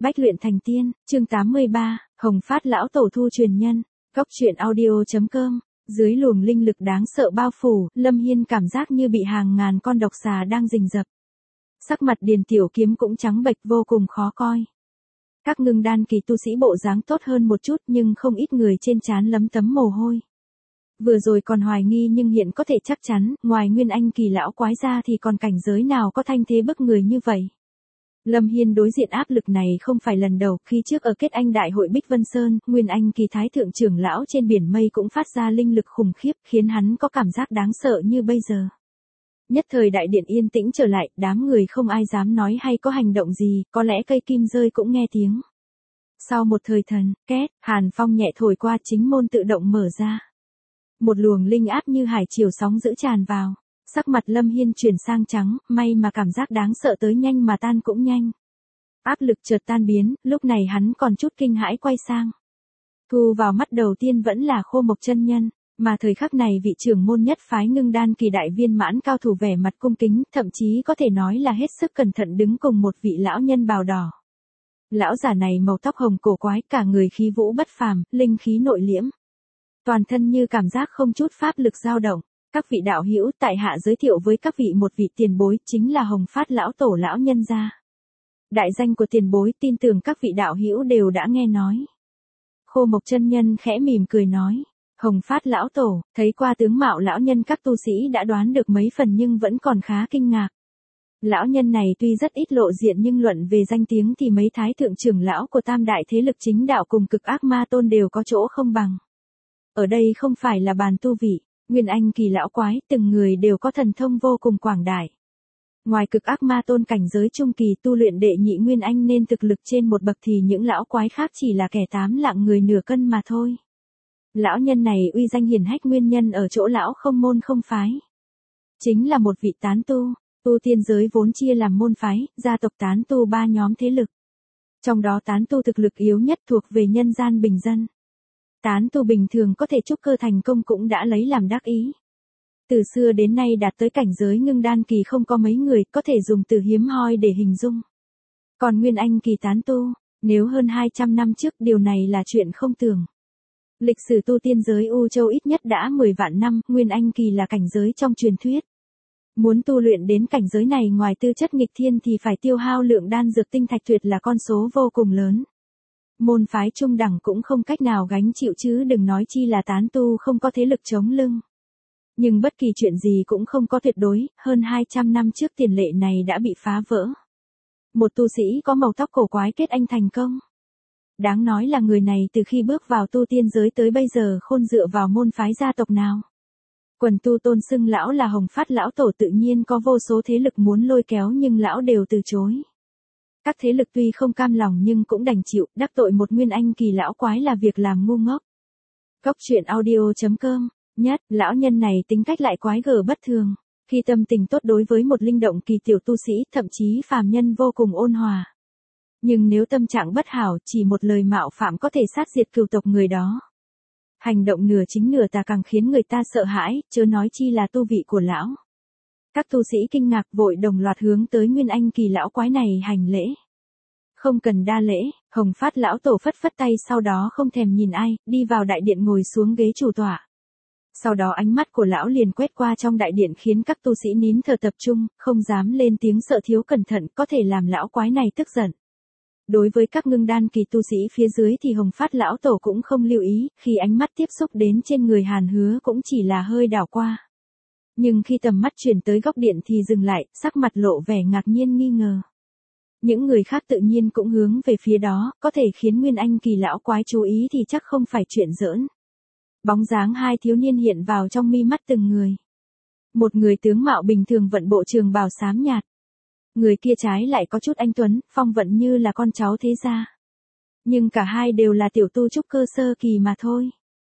Bách luyện thành tiên, chương 83, Hồng Phát lão tổ thu truyền nhân. Góc truyện audio.com. Dưới luồng linh lực đáng sợ bao phủ, Lâm Hiên cảm giác như bị hàng ngàn con độc xà đang rình rập. Sắc mặt Điền Tiểu Kiếm cũng trắng bệch vô cùng khó coi. Các ngưng đan kỳ tu sĩ bộ dáng tốt hơn một chút nhưng không ít người trên trán lấm tấm mồ hôi. Vừa rồi còn hoài nghi nhưng hiện có thể chắc chắn, ngoài Nguyên Anh kỳ lão quái ra thì còn cảnh giới nào có thanh thế bức người như vậy. Lâm Hiên đối diện áp lực này không phải lần đầu, khi trước ở kết anh đại hội Bích Vân Sơn, Nguyên Anh kỳ thái thượng trưởng lão trên biển mây cũng phát ra linh lực khủng khiếp, khiến hắn có cảm giác đáng sợ như bây giờ. Nhất thời đại điện yên tĩnh trở lại, đám người không ai dám nói hay có hành động gì, có lẽ cây kim rơi cũng nghe tiếng. Sau một thời thần, két, hàn phong nhẹ thổi qua, chính môn tự động mở ra. Một luồng linh áp như hải triều sóng dữ tràn vào. Sắc mặt Lâm Hiên chuyển sang trắng, may mà cảm giác đáng sợ tới nhanh mà tan cũng nhanh. Áp lực chợt tan biến, lúc này hắn còn chút kinh hãi quay sang. Thu vào mắt đầu tiên vẫn là Khô Mộc chân nhân, mà thời khắc này vị trưởng môn nhất phái ngưng đan kỳ đại viên mãn cao thủ vẻ mặt cung kính, thậm chí có thể nói là hết sức cẩn thận đứng cùng một vị lão nhân bào đỏ. Lão giả này màu tóc hồng cổ quái, cả người khí vũ bất phàm, linh khí nội liễm. Toàn thân như cảm giác không chút pháp lực dao động. Các vị đạo hữu, tại hạ giới thiệu với các vị một vị tiền bối, chính là Hồng Phát lão tổ lão nhân gia. Đại danh của tiền bối, tin tưởng các vị đạo hữu đều đã nghe nói. Khô Mộc chân nhân khẽ mỉm cười nói, Hồng Phát lão tổ, thấy qua tướng mạo lão nhân các tu sĩ đã đoán được mấy phần nhưng vẫn còn khá kinh ngạc. Lão nhân này tuy rất ít lộ diện nhưng luận về danh tiếng thì mấy thái thượng trưởng lão của tam đại thế lực chính đạo cùng Cực Ác Ma Tôn đều có chỗ không bằng. Ở đây không phải là bàn tu vị. Nguyên Anh kỳ lão quái, từng người đều có thần thông vô cùng quảng đại. Ngoài Cực Ác Ma Tôn cảnh giới trung kỳ tu luyện đệ nhị Nguyên Anh nên thực lực trên một bậc thì những lão quái khác chỉ là kẻ tám lạng người nửa cân mà thôi. Lão nhân này uy danh hiển hách nguyên nhân ở chỗ lão không môn không phái. Chính là một vị tán tu, tu tiên giới vốn chia làm môn phái, gia tộc tán tu ba nhóm thế lực. Trong đó tán tu thực lực yếu nhất thuộc về nhân gian bình dân. Tán tu bình thường có thể trúc cơ thành công cũng đã lấy làm đắc ý. Từ xưa đến nay đạt tới cảnh giới ngưng đan kỳ không có mấy người, có thể dùng từ hiếm hoi để hình dung. Còn Nguyên Anh kỳ tán tu, nếu hơn 200 năm trước điều này là chuyện không tưởng. Lịch sử tu tiên giới U Châu ít nhất đã 10 vạn năm, Nguyên Anh kỳ là cảnh giới trong truyền thuyết. Muốn tu luyện đến cảnh giới này ngoài tư chất nghịch thiên thì phải tiêu hao lượng đan dược tinh thạch tuyệt là con số vô cùng lớn. Môn phái trung đẳng cũng không cách nào gánh chịu chứ đừng nói chi là tán tu không có thế lực chống lưng. Nhưng bất kỳ chuyện gì cũng không có tuyệt đối, hơn 200 năm trước tiền lệ này đã bị phá vỡ. Một tu sĩ có màu tóc cổ quái kết anh thành công. Đáng nói là người này từ khi bước vào tu tiên giới tới bây giờ khôn dựa vào môn phái gia tộc nào. Quần tu tôn xưng lão là Hồng Phát lão tổ tự nhiên có vô số thế lực muốn lôi kéo nhưng lão đều từ chối. Các thế lực tuy không cam lòng nhưng cũng đành chịu, đắc tội một Nguyên Anh kỳ lão quái là việc làm ngu ngốc. Góc truyện audio.com. Nhất, lão nhân này tính cách lại quái gở bất thường. Khi tâm tình tốt đối với một linh động kỳ tiểu tu sĩ, thậm chí phàm nhân vô cùng ôn hòa. Nhưng nếu tâm trạng bất hảo, chỉ một lời mạo phạm có thể sát diệt cừu tộc người đó. Hành động nửa chính nửa tà càng khiến người ta sợ hãi, chớ nói chi là tu vị của lão. Các tu sĩ kinh ngạc vội đồng loạt hướng tới Nguyên Anh kỳ lão quái này hành lễ. Không cần đa lễ, Hồng Phát lão tổ phất phất tay sau đó không thèm nhìn ai, đi vào đại điện ngồi xuống ghế chủ tọa. Sau đó ánh mắt của lão liền quét qua trong đại điện khiến các tu sĩ nín thở tập trung, không dám lên tiếng sợ thiếu cẩn thận có thể làm lão quái này tức giận. Đối với các ngưng đan kỳ tu sĩ phía dưới thì Hồng Phát lão tổ cũng không lưu ý, khi ánh mắt tiếp xúc đến trên người Hàn Hứa cũng chỉ là hơi đảo qua. Nhưng khi tầm mắt chuyển tới góc điện thì dừng lại, sắc mặt lộ vẻ ngạc nhiên nghi ngờ. Những người khác tự nhiên cũng hướng về phía đó, có thể khiến Nguyên Anh kỳ lão quái chú ý thì chắc không phải chuyện giỡn. Bóng dáng hai thiếu niên hiện vào trong mi mắt từng người. Một người tướng mạo bình thường vận bộ trường bào xám nhạt. Người kia trái lại có chút anh tuấn, phong vận như là con cháu thế gia. Nhưng cả hai đều là tiểu tu trúc cơ sơ kỳ mà thôi.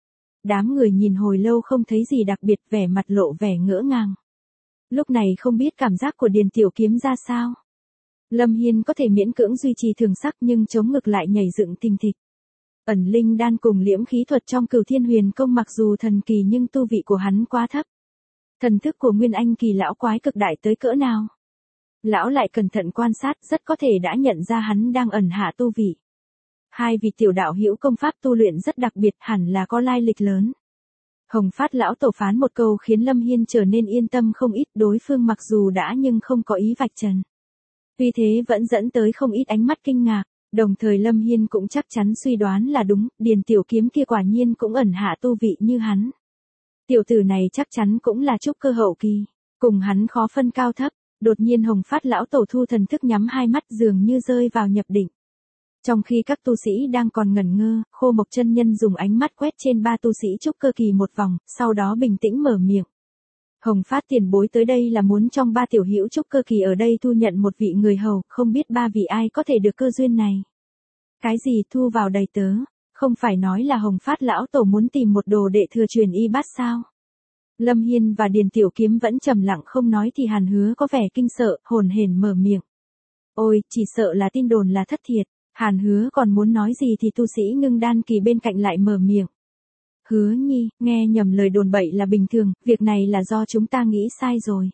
Đám người nhìn hồi lâu không thấy gì đặc biệt, vẻ mặt lộ vẻ ngỡ ngàng. Lúc này không biết cảm giác của Điền Tiểu Kiếm ra sao. Lâm Hiên có thể miễn cưỡng duy trì thường sắc nhưng chống ngực lại nhảy dựng thình thịch. Ẩn linh đan cùng liễm khí thuật trong Cửu Thiên Huyền Công mặc dù thần kỳ nhưng tu vị của hắn quá thấp. Thần thức của Nguyên Anh kỳ lão quái cực đại tới cỡ nào? Lão lại cẩn thận quan sát, rất có thể đã nhận ra hắn đang ẩn hạ tu vị. Hai vị tiểu đạo hữu công pháp tu luyện rất đặc biệt, hẳn là có lai lịch lớn. Hồng Phát lão tổ phán một câu khiến Lâm Hiên trở nên yên tâm không ít, đối phương mặc dù đã nhưng không có ý vạch trần. Tuy thế vẫn dẫn tới không ít ánh mắt kinh ngạc, đồng thời Lâm Hiên cũng chắc chắn suy đoán là đúng, Điền Tiểu Kiếm kia quả nhiên cũng ẩn hạ tu vị như hắn. Tiểu tử này chắc chắn cũng là trúc cơ hậu kỳ, cùng hắn khó phân cao thấp. Đột nhiên Hồng Phát lão tổ thu thần thức nhắm hai mắt dường như rơi vào nhập định. Trong khi các tu sĩ đang còn ngẩn ngơ, Khô Mộc chân nhân dùng ánh mắt quét trên ba tu sĩ trúc cơ kỳ một vòng, sau đó bình tĩnh mở miệng. Hồng Phát tiền bối tới đây là muốn trong ba tiểu hữu trúc cơ kỳ ở đây thu nhận một vị người hầu, không biết ba vị ai có thể được cơ duyên này. Cái gì thu vào đầy tớ, không phải nói là Hồng Phát lão tổ muốn tìm một đồ đệ thừa truyền y bát sao? Lâm Hiên và Điền Tiểu Kiếm vẫn trầm lặng không nói thì Hàn Hứa có vẻ kinh sợ, hồn hển mở miệng. Ôi, chỉ sợ là tin đồn là thất thiệt. Hàn Hứa còn muốn nói gì thì tu sĩ Ngưng Đan kỳ bên cạnh lại mở miệng. Hứa Nhi, nghe nhầm lời đồn bậy là bình thường, việc này là do chúng ta nghĩ sai rồi.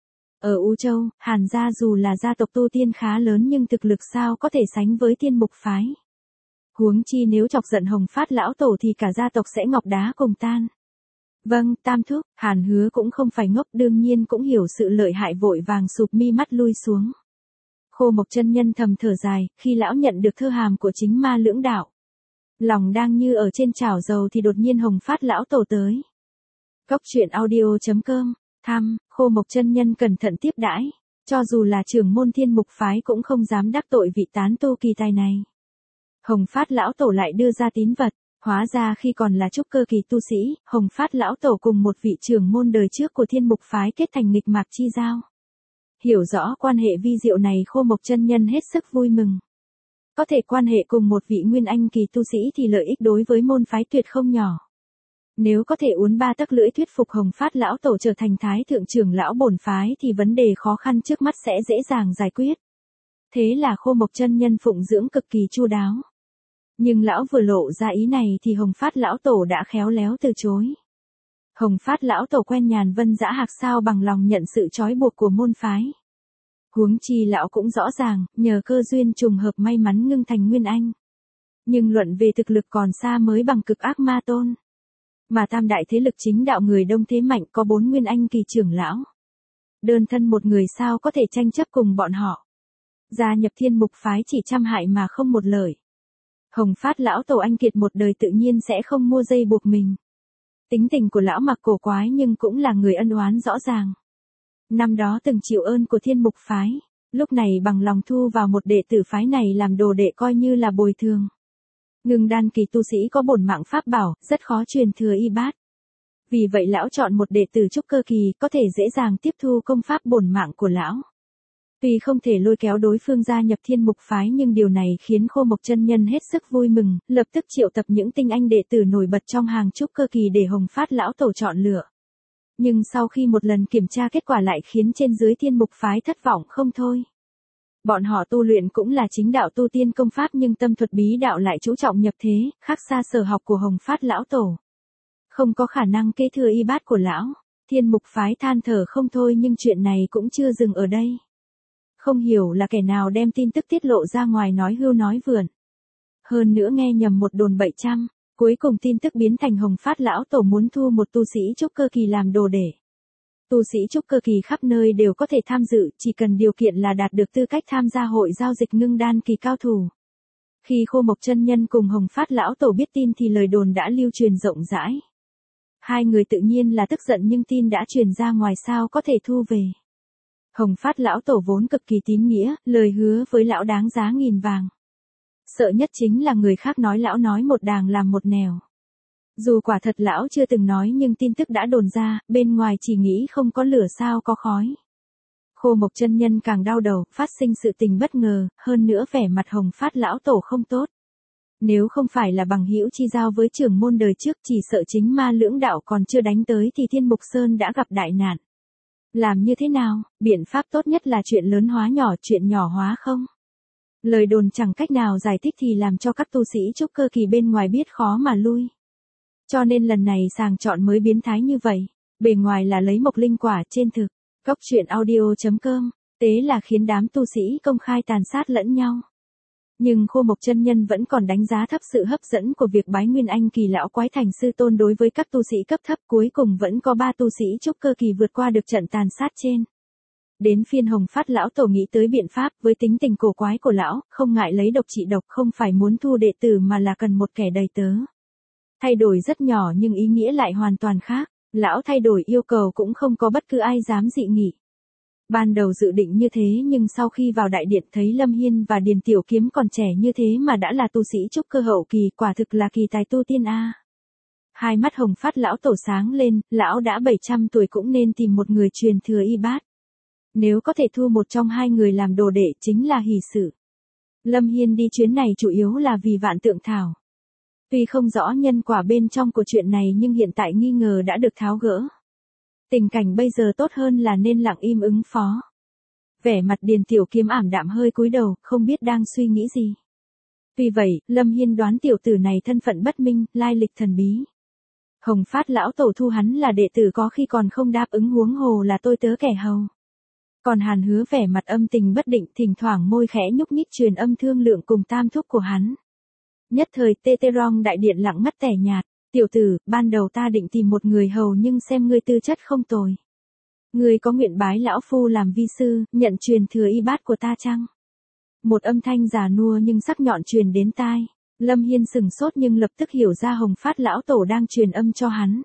Ở U Châu, Hàn gia dù là gia tộc tu tiên khá lớn nhưng thực lực sao có thể sánh với Tiên Mục phái. Huống chi nếu chọc giận Hồng Phát lão tổ thì cả gia tộc sẽ ngọc đá cùng tan. Vâng, Tam thúc, Hàn Hứa cũng không phải ngốc, đương nhiên cũng hiểu sự lợi hại, vội vàng sụp mi mắt lui xuống. Khô Mộc chân nhân thầm thở dài, khi lão nhận được thư hàm của chính ma lưỡng đạo. Lòng đang như ở trên chảo dầu thì đột nhiên Hồng Phát lão tổ tới. Cốc truyện audio.com, Khô Mộc chân nhân cẩn thận tiếp đãi, cho dù là trưởng môn Thiên Mục phái cũng không dám đắc tội vị tán tu kỳ tài này. Hồng Phát lão tổ lại đưa ra tín vật. Hóa ra khi còn là trúc cơ kỳ tu sĩ, Hồng Phát lão tổ cùng một vị trưởng môn đời trước của Thiên Mục phái kết thành nghịch mạc chi giao. Hiểu rõ quan hệ vi diệu này, Khô Mộc chân nhân hết sức vui mừng. Có thể quan hệ cùng một vị nguyên anh kỳ tu sĩ thì lợi ích đối với môn phái tuyệt không nhỏ. Nếu có thể uốn ba tấc lưỡi thuyết phục Hồng Phát lão tổ trở thành thái thượng trưởng lão bổn phái thì vấn đề khó khăn trước mắt sẽ dễ dàng giải quyết. Thế là Khô Mộc chân nhân phụng dưỡng cực kỳ chu đáo. Nhưng lão vừa lộ ra ý này thì Hồng Phát lão tổ đã khéo léo từ chối. Hồng Phát lão tổ quen nhàn vân dã hạc sao bằng lòng nhận sự trói buộc của môn phái. Huống chi lão cũng rõ ràng, nhờ cơ duyên trùng hợp may mắn ngưng thành nguyên anh. Nhưng luận về thực lực còn xa mới bằng cực ác ma tôn. Mà tam đại thế lực chính đạo người đông thế mạnh có 4 nguyên anh kỳ trưởng lão. Đơn thân một người sao có thể tranh chấp cùng bọn họ. Gia nhập Thiên Mục phái chỉ trăm hại mà không một lợi. Hồng Phát lão tổ anh kiệt một đời tự nhiên sẽ không mua dây buộc mình. Tính tình của lão mặc cổ quái nhưng cũng là người ân oán rõ ràng. Năm đó từng chịu ơn của Thiên Mục phái, lúc này bằng lòng thu vào một đệ tử phái này làm đồ đệ coi như là bồi thường. Ngưng đan kỳ tu sĩ có bổn mạng pháp bảo, rất khó truyền thừa y bát. Vì vậy lão chọn một đệ tử trúc cơ kỳ có thể dễ dàng tiếp thu công pháp bổn mạng của lão. Tuy không thể lôi kéo đối phương gia nhập Thiên Mục phái nhưng điều này khiến Khô Mộc chân nhân hết sức vui mừng, lập tức triệu tập những tinh anh đệ tử nổi bật trong hàng trúc cơ kỳ để Hồng Phát lão tổ chọn lựa. Nhưng sau khi một lần kiểm tra kết quả lại khiến trên dưới Thiên Mục phái thất vọng không thôi. Bọn họ tu luyện cũng là chính đạo tu tiên công pháp nhưng tâm thuật bí đạo lại chú trọng nhập thế, khác xa sở học của Hồng Phát lão tổ. Không có khả năng kế thừa y bát của lão. Thiên Mục phái than thở không thôi nhưng chuyện này cũng chưa dừng ở đây. Không hiểu là kẻ nào đem tin tức tiết lộ ra ngoài nói hưu nói vượn. Hơn nữa nghe nhầm một đồn bậy trăm, cuối cùng tin tức biến thành Hồng Phát lão tổ muốn thu một tu sĩ trúc cơ kỳ làm đồ để. Tu sĩ trúc cơ kỳ khắp nơi đều có thể tham dự, chỉ cần điều kiện là đạt được tư cách tham gia hội giao dịch ngưng đan kỳ cao thủ. Khi Khô Mộc chân nhân cùng Hồng Phát lão tổ biết tin thì lời đồn đã lưu truyền rộng rãi. Hai người tự nhiên là tức giận nhưng tin đã truyền ra ngoài sao có thể thu về. Hồng Phát lão tổ vốn cực kỳ tín nghĩa, lời hứa với lão đáng giá nghìn vàng. Sợ nhất chính là người khác nói lão nói một đàng làm một nẻo. Dù quả thật lão chưa từng nói nhưng tin tức đã đồn ra, bên ngoài chỉ nghĩ không có lửa sao có khói. Khô Mộc chân nhân càng đau đầu, phát sinh sự tình bất ngờ, hơn nữa vẻ mặt Hồng Phát lão tổ không tốt. Nếu không phải là bằng hữu chi giao với trưởng môn đời trước chỉ sợ chính ma lưỡng đạo còn chưa đánh tới thì Thiên Mục Sơn đã gặp đại nạn. Làm như thế nào, biện pháp tốt nhất là chuyện lớn hóa nhỏ, chuyện nhỏ hóa không? Lời đồn chẳng cách nào giải thích thì làm cho các tu sĩ trúc cơ kỳ bên ngoài biết khó mà lui. Cho nên lần này sàng chọn mới biến thái như vậy. Bề ngoài là lấy mộc linh quả trên thực. Cốc truyện audio.com Tế là khiến đám tu sĩ công khai tàn sát lẫn nhau. Nhưng Khô Mộc chân nhân vẫn còn đánh giá thấp sự hấp dẫn của việc bái Nguyên Anh kỳ lão quái thành sư tôn đối với các tu sĩ cấp thấp, cuối cùng vẫn có 3 tu sĩ trúc cơ kỳ vượt qua được trận tàn sát trên. Đến phiên Hồng Phát lão tổ nghĩ tới biện pháp, với tính tình cổ quái của lão, không ngại lấy độc trị độc, không phải muốn thu đệ tử mà là cần một kẻ đầy tớ. Thay đổi rất nhỏ nhưng ý nghĩa lại hoàn toàn khác, lão thay đổi yêu cầu cũng không có bất cứ ai dám dị nghị. Ban đầu dự định như thế nhưng sau khi vào đại điện thấy Lâm Hiên và Điền Tiểu Kiếm còn trẻ như thế mà đã là tu sĩ trúc cơ hậu kỳ, quả thực là kỳ tài tu tiên a. Hai mắt Hồng Phát lão tổ sáng lên, lão đã 700 tuổi cũng nên tìm một người truyền thừa y bát. Nếu có thể thu một trong hai người làm đồ đệ chính là hỷ sự. Lâm Hiên đi chuyến này chủ yếu là vì Vạn Tượng Thảo. Tuy không rõ nhân quả bên trong của chuyện này nhưng hiện tại nghi ngờ đã được tháo gỡ. Tình cảnh bây giờ tốt hơn là nên lặng im ứng phó. Vẻ mặt Điền Tiểu Kiếm ảm đạm hơi cúi đầu, không biết đang suy nghĩ gì. Tuy vậy, Lâm Hiên đoán tiểu tử này thân phận bất minh, lai lịch thần bí. Hồng Phát lão tổ thu hắn là đệ tử có khi còn không đáp ứng, huống hồ là tôi tớ kẻ hầu. Còn Hàn Hứa vẻ mặt âm tình bất định, thỉnh thoảng môi khẽ nhúc nhích truyền âm thương lượng cùng tam thúc của hắn. Nhất thời Tê-tê-rong đại điện lặng ngắt tẻ nhạt. Tiểu tử, ban đầu ta định tìm một người hầu nhưng xem ngươi tư chất không tồi. Ngươi có nguyện bái lão phu làm vi sư, nhận truyền thừa y bát của ta chăng? Một âm thanh già nua nhưng sắc nhọn truyền đến tai. Lâm Hiên sừng sốt nhưng lập tức hiểu ra Hồng Phát lão tổ đang truyền âm cho hắn.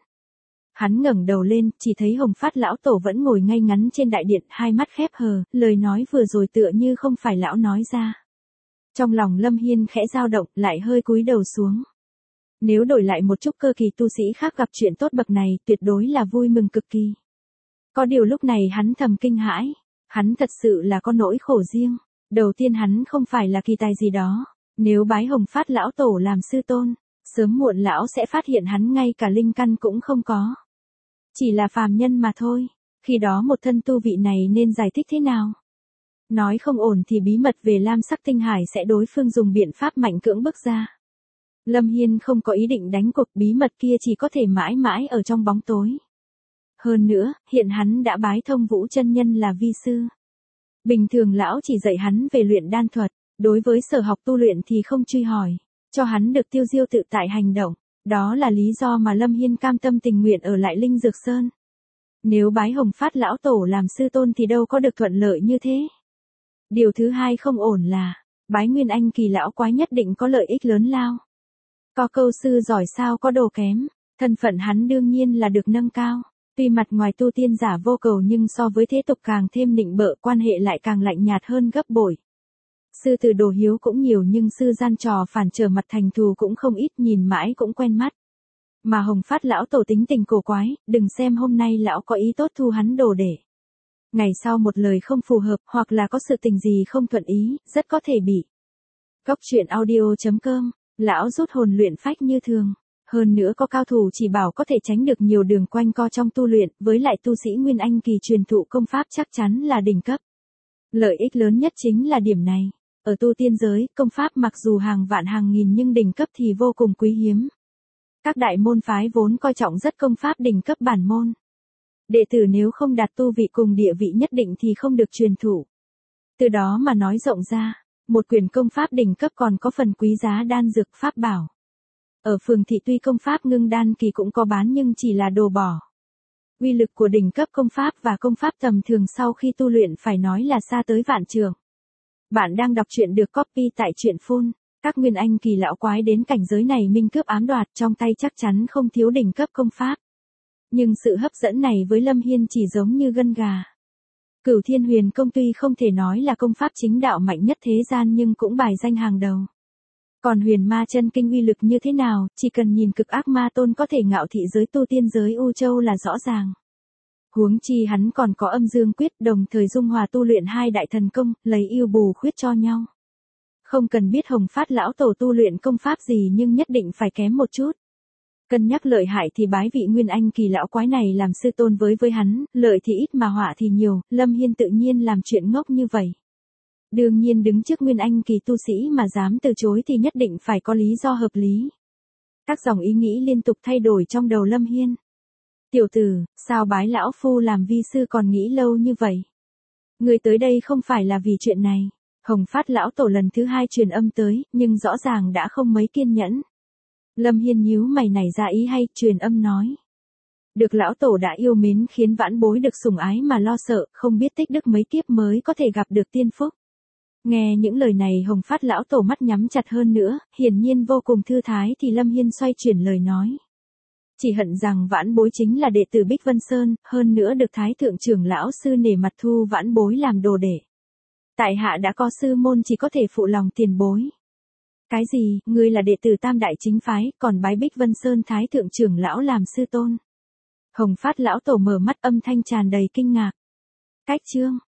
Hắn ngẩng đầu lên, chỉ thấy Hồng Phát lão tổ vẫn ngồi ngay ngắn trên đại điện, hai mắt khép hờ, lời nói vừa rồi tựa như không phải lão nói ra. Trong lòng Lâm Hiên khẽ dao động, lại hơi cúi đầu xuống. Nếu đổi lại một chút cơ kỳ tu sĩ khác gặp chuyện tốt bậc này, tuyệt đối là vui mừng cực kỳ. Có điều lúc này hắn thầm kinh hãi, hắn thật sự là có nỗi khổ riêng. Đầu tiên hắn không phải là kỳ tài gì đó, nếu bái Hồng Phát lão tổ làm sư tôn, sớm muộn lão sẽ phát hiện hắn ngay cả linh căn cũng không có. Chỉ là phàm nhân mà thôi, khi đó một thân tu vị này nên giải thích thế nào? Nói không ổn thì bí mật về Lam Sắc Tinh Hải sẽ đối phương dùng biện pháp mạnh cưỡng bức ra. Lâm Hiên không có ý định đánh cuộc, bí mật kia chỉ có thể mãi mãi ở trong bóng tối. Hơn nữa, hiện hắn đã bái Thông Vũ chân nhân là vi sư. Bình thường lão chỉ dạy hắn về luyện đan thuật, đối với sở học tu luyện thì không truy hỏi, cho hắn được tiêu diêu tự tại hành động. Đó là lý do mà Lâm Hiên cam tâm tình nguyện ở lại Linh Dược Sơn. Nếu bái Hồng Phát lão tổ làm sư tôn thì đâu có được thuận lợi như thế. Điều thứ hai không ổn là, bái Nguyên Anh kỳ lão quái nhất định có lợi ích lớn lao. Có câu sư giỏi sao có đồ kém, thân phận hắn đương nhiên là được nâng cao. Tuy mặt ngoài tu tiên giả vô cầu nhưng so với thế tục càng thêm nịnh bợ, quan hệ lại càng lạnh nhạt hơn gấp bội. Sư tử đồ hiếu cũng nhiều nhưng sư gian trò phản trở mặt thành thù cũng không ít, nhìn mãi cũng quen mắt. Mà Hồng Phát lão tổ tính tình cổ quái, đừng xem hôm nay lão có ý tốt thu hắn đồ để. Ngày sau một lời không phù hợp hoặc là có sự tình gì không thuận ý, rất có thể bị. Góc truyện audio.com, lão rút hồn luyện phách như thường. Hơn nữa có cao thủ chỉ bảo có thể tránh được nhiều đường quanh co trong tu luyện, với lại tu sĩ Nguyên Anh kỳ truyền thụ công pháp chắc chắn là đỉnh cấp. Lợi ích lớn nhất chính là điểm này. Ở tu tiên giới, công pháp mặc dù hàng vạn hàng nghìn nhưng đỉnh cấp thì vô cùng quý hiếm. Các đại môn phái vốn coi trọng rất công pháp đỉnh cấp bản môn. Đệ tử nếu không đạt tu vị cùng địa vị nhất định thì không được truyền thụ. Từ đó mà nói rộng ra, một quyển công pháp đỉnh cấp còn có phần quý giá đan dược pháp bảo. Ở phường thị tuy công pháp ngưng đan kỳ cũng có bán nhưng chỉ là đồ bỏ. Uy lực của đỉnh cấp công pháp và công pháp tầm thường sau khi tu luyện phải nói là xa tới vạn trượng. Bạn đang đọc truyện được copy tại truyện phun. Các Nguyên Anh kỳ lão quái đến cảnh giới này minh cướp ám đoạt, trong tay chắc chắn không thiếu đỉnh cấp công pháp. Nhưng sự hấp dẫn này với Lâm Hiên chỉ giống như gân gà. Cửu Thiên Huyền Công tuy không thể nói là công pháp chính đạo mạnh nhất thế gian nhưng cũng bài danh hàng đầu. Còn Huyền Ma Chân Kinh uy lực như thế nào, chỉ cần nhìn Cực Ác Ma Tôn có thể ngạo thị giới tu tiên giới U Châu là rõ ràng. Huống chi hắn còn có Âm Dương Quyết, đồng thời dung hòa tu luyện hai đại thần công, lấy yêu bù khuyết cho nhau. Không cần biết Hồng Phát lão tổ tu luyện công pháp gì nhưng nhất định phải kém một chút. Cân nhắc lợi hại thì bái vị Nguyên Anh kỳ lão quái này làm sư tôn với hắn, lợi thì ít mà họa thì nhiều, Lâm Hiên tự nhiên làm chuyện ngốc như vậy. Đương nhiên đứng trước Nguyên Anh kỳ tu sĩ mà dám từ chối thì nhất định phải có lý do hợp lý. Các dòng ý nghĩ liên tục thay đổi trong đầu Lâm Hiên. Tiểu tử, sao bái lão phu làm vi sư còn nghĩ lâu như vậy? Người tới đây không phải là vì chuyện này. Hồng Phát lão tổ lần thứ 2 truyền âm tới, nhưng rõ ràng đã không mấy kiên nhẫn. Lâm Hiên nhíu mày nảy ra ý hay, truyền âm nói. Được lão tổ đã yêu mến khiến vãn bối được sủng ái mà lo sợ, không biết tích đức mấy kiếp mới có thể gặp được tiên phúc. Nghe những lời này Hồng Phát lão tổ mắt nhắm chặt hơn nữa, hiển nhiên vô cùng thư thái thì Lâm Hiên xoay chuyển lời nói. Chỉ hận rằng vãn bối chính là đệ tử Bích Vân Sơn, hơn nữa được Thái Thượng trưởng lão sư nể mặt thu vãn bối làm đồ đệ. Tại hạ đã có sư môn chỉ có thể phụ lòng tiền bối. Cái gì, ngươi là đệ tử Tam Đại chính phái, còn bái Bích Vân Sơn Thái Thượng trưởng lão làm sư tôn. Hồng Phát lão tổ mở mắt âm thanh tràn đầy kinh ngạc. Cách chương